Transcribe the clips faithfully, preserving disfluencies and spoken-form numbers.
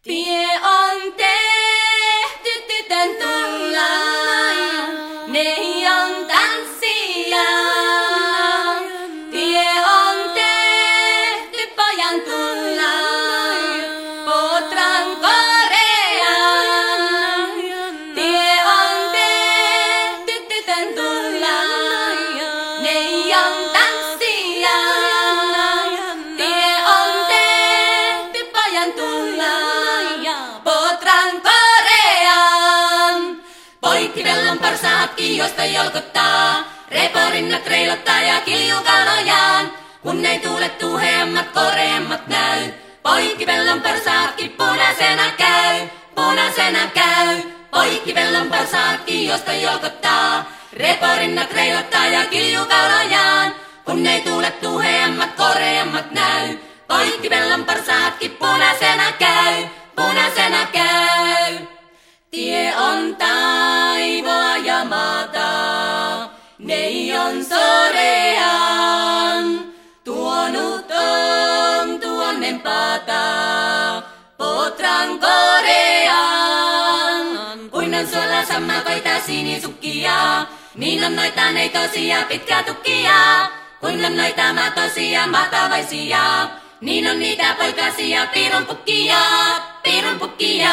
Tie on tehty tytön tulla, neijon tanssia. Tie on tehty pojan tulla, potran koreaan. Tie on tehty tytön tulla, neijon tanssia. Tie on tehty pojan tulla, potran koreaan. Poikkivellon parsaatkin, josta jolkottaa, reporinnat reilottaa ja kiljuu kaulojaan. Kun ei tuulet tuheammat, koreammat näy, poikkivellon parsaatkin punaisena käy, punaisena käy. Poikkivellon parsaatkin, josta jolkottaa, reporinnat reilottaa ja kiljuu kaulojaan. Kun ei tuulet tuheammat, koreammat näy, poikkivellon parsaatkin punaisena käy, punaisena käy. Tie on taivoa ja maata, neijon soreaan. Tuonut on tuonnempata, potran koreaan. Kuin on suolla sammakoita sinisukkia, niin on noita neitosia pitkätukkia. Kuin on noita matosia matavaisia, niin on niitä poikasia piirunpukkia, piirunpukkia.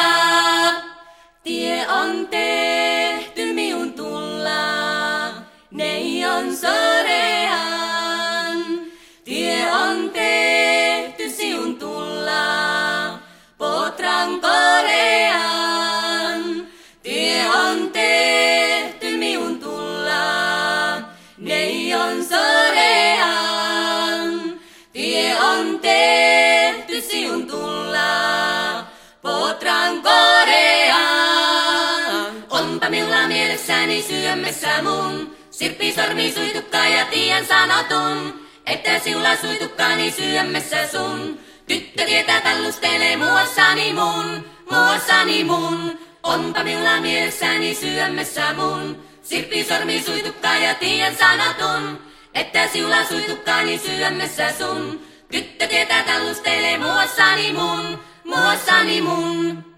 Tie on tehty miun tulla, neijon soreaan. Tie on tehty siun tulla, potran koreaan. Tie on tehty miun tulla, neijon soreaan. Tie on tehty siun tulla, potran koreaan. Onpa minulla mielessäni syömessä mun sirppi, sormi, suitukka ja tien sanotun, että siulla suitukkaani syömessä sun. Tyttö tietää tallustelee muassani mun, muassani mun. Onpa minulla mielessäni syömessä mun sirppi, sormi, suitukka ja tien sanotun, että siulla suitukkaani syömessä sun. Tyttö tietää tallustelee muassani mun, muassani mun.